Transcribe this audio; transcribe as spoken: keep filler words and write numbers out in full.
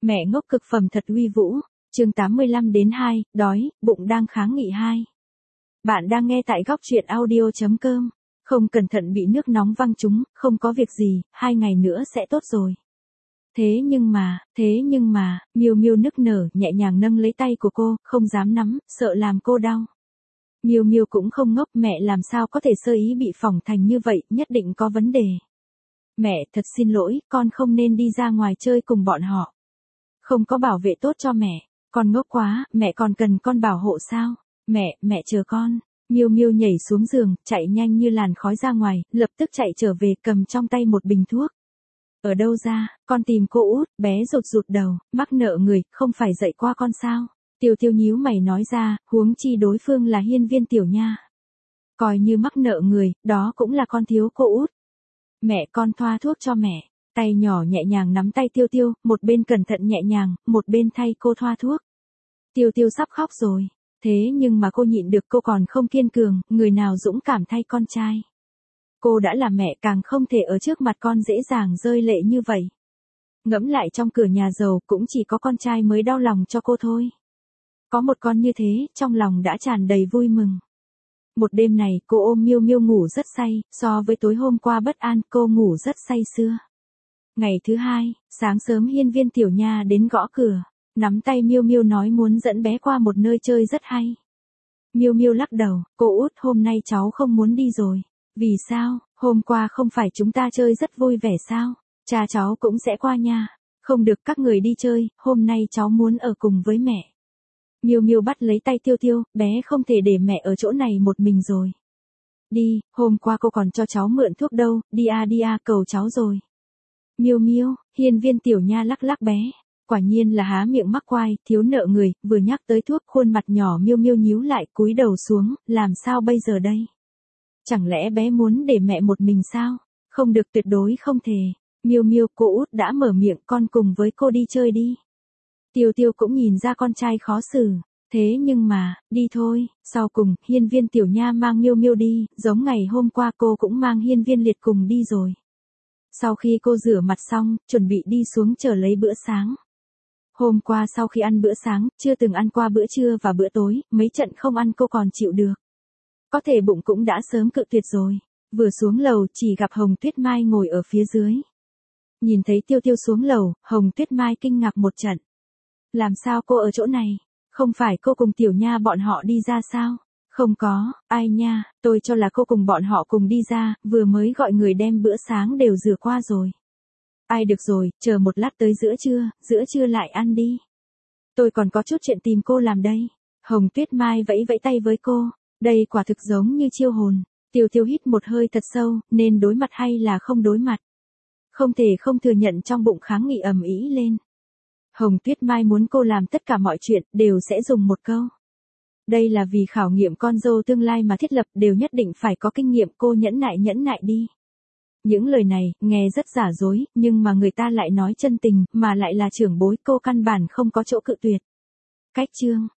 Mẹ ngốc cực phẩm thật uy vũ. Chương tám mươi lăm đến hai, đói, bụng đang kháng nghị hai. Bạn đang nghe tại góc truyện audio chấm com. Không cẩn thận bị nước nóng văng trúng, không có việc gì, hai ngày nữa sẽ tốt rồi. Thế nhưng mà, thế nhưng mà, Miêu Miêu nức nở, nhẹ nhàng nâng lấy tay của cô, không dám nắm, sợ làm cô đau. Miêu Miêu cũng không ngốc, mẹ làm sao có thể sơ ý bị phỏng thành như vậy, nhất định có vấn đề. Mẹ, thật xin lỗi, con không nên đi ra ngoài chơi cùng bọn họ. Không có bảo vệ tốt cho mẹ, con ngốc quá, mẹ còn cần con bảo hộ sao? Mẹ, mẹ chờ con. Miêu Miêu nhảy xuống giường, chạy nhanh như làn khói ra ngoài, lập tức chạy trở về cầm trong tay một bình thuốc. Ở đâu ra, con tìm cô út, bé rụt rụt đầu, mắc nợ người, không phải dạy qua con sao? Tiêu Tiêu nhíu mày nói ra, huống chi đối phương là hiên viên tiểu nha. Coi như mắc nợ người, đó cũng là con thiếu cô út. Mẹ, con thoa thuốc cho mẹ. Tay nhỏ nhẹ nhàng nắm tay Tiêu Tiêu, một bên cẩn thận nhẹ nhàng, một bên thay cô thoa thuốc. Tiêu Tiêu sắp khóc rồi. Thế nhưng mà cô nhịn được, cô còn không kiên cường, người nào dũng cảm thay con trai. Cô đã là mẹ, càng không thể ở trước mặt con dễ dàng rơi lệ như vậy. Ngẫm lại, trong cửa nhà giàu cũng chỉ có con trai mới đau lòng cho cô thôi. Có một con như thế, trong lòng đã tràn đầy vui mừng. Một đêm này, cô ôm Miêu Miêu ngủ rất say, so với tối hôm qua bất an, cô ngủ rất say sưa. Ngày thứ hai, sáng sớm hiên viên tiểu nha đến gõ cửa, nắm tay Miêu Miêu nói muốn dẫn bé qua một nơi chơi rất hay. Miêu Miêu lắc đầu, cô út, hôm nay cháu không muốn đi rồi. Vì sao, hôm qua không phải chúng ta chơi rất vui vẻ sao? Cha cháu cũng sẽ qua nha. Không được, các người đi chơi, hôm nay cháu muốn ở cùng với mẹ. Miêu Miêu bắt lấy tay Tiêu Tiêu, bé không thể để mẹ ở chỗ này một mình rồi. Đi, hôm qua cô còn cho cháu mượn thuốc đâu, đi à đi à, cầu cháu rồi. Miêu Miêu, hiên viên tiểu nha lắc lắc bé. Quả nhiên là há miệng mắc quai, thiếu nợ người, vừa nhắc tới thuốc, khuôn mặt nhỏ Miêu Miêu nhíu lại, cúi đầu xuống, làm sao bây giờ đây? Chẳng lẽ bé muốn để mẹ một mình sao? Không được, tuyệt đối không thể. Miêu Miêu, cô út đã mở miệng, con cùng với cô đi chơi đi. Tiêu Tiêu cũng nhìn ra con trai khó xử. Thế nhưng mà, đi thôi. Sau cùng, hiên viên tiểu nha mang Miêu Miêu đi, giống ngày hôm qua cô cũng mang hiên viên liệt cùng đi rồi. Sau khi cô rửa mặt xong, chuẩn bị đi xuống chờ lấy bữa sáng. Hôm qua sau khi ăn bữa sáng, chưa từng ăn qua bữa trưa và bữa tối, mấy trận không ăn cô còn chịu được. Có thể bụng cũng đã sớm cự tuyệt rồi. Vừa xuống lầu, chỉ gặp Hồng Tuyết Mai ngồi ở phía dưới. Nhìn thấy Tiêu Tiêu xuống lầu, Hồng Tuyết Mai kinh ngạc một trận. Làm sao cô ở chỗ này? Không phải cô cùng tiểu nha bọn họ đi ra sao? Không có, ai nha, tôi cho là cô cùng bọn họ cùng đi ra, vừa mới gọi người đem bữa sáng đều rửa qua rồi. Ai, được rồi, chờ một lát tới giữa trưa, giữa trưa lại ăn đi. Tôi còn có chút chuyện tìm cô làm đây. Hồng Tuyết Mai vẫy vẫy tay với cô, đây quả thực giống như chiêu hồn. Tiêu Tiêu hít một hơi thật sâu, nên đối mặt hay là không đối mặt? Không thể không thừa nhận trong bụng kháng nghị ầm ĩ lên. Hồng Tuyết Mai muốn cô làm tất cả mọi chuyện, đều sẽ dùng một câu. Đây là vì khảo nghiệm con dâu tương lai mà thiết lập, đều nhất định phải có kinh nghiệm, cô nhẫn nại nhẫn nại đi. Những lời này, nghe rất giả dối, nhưng mà người ta lại nói chân tình, mà lại là trưởng bối, cô căn bản không có chỗ cự tuyệt. Cách chương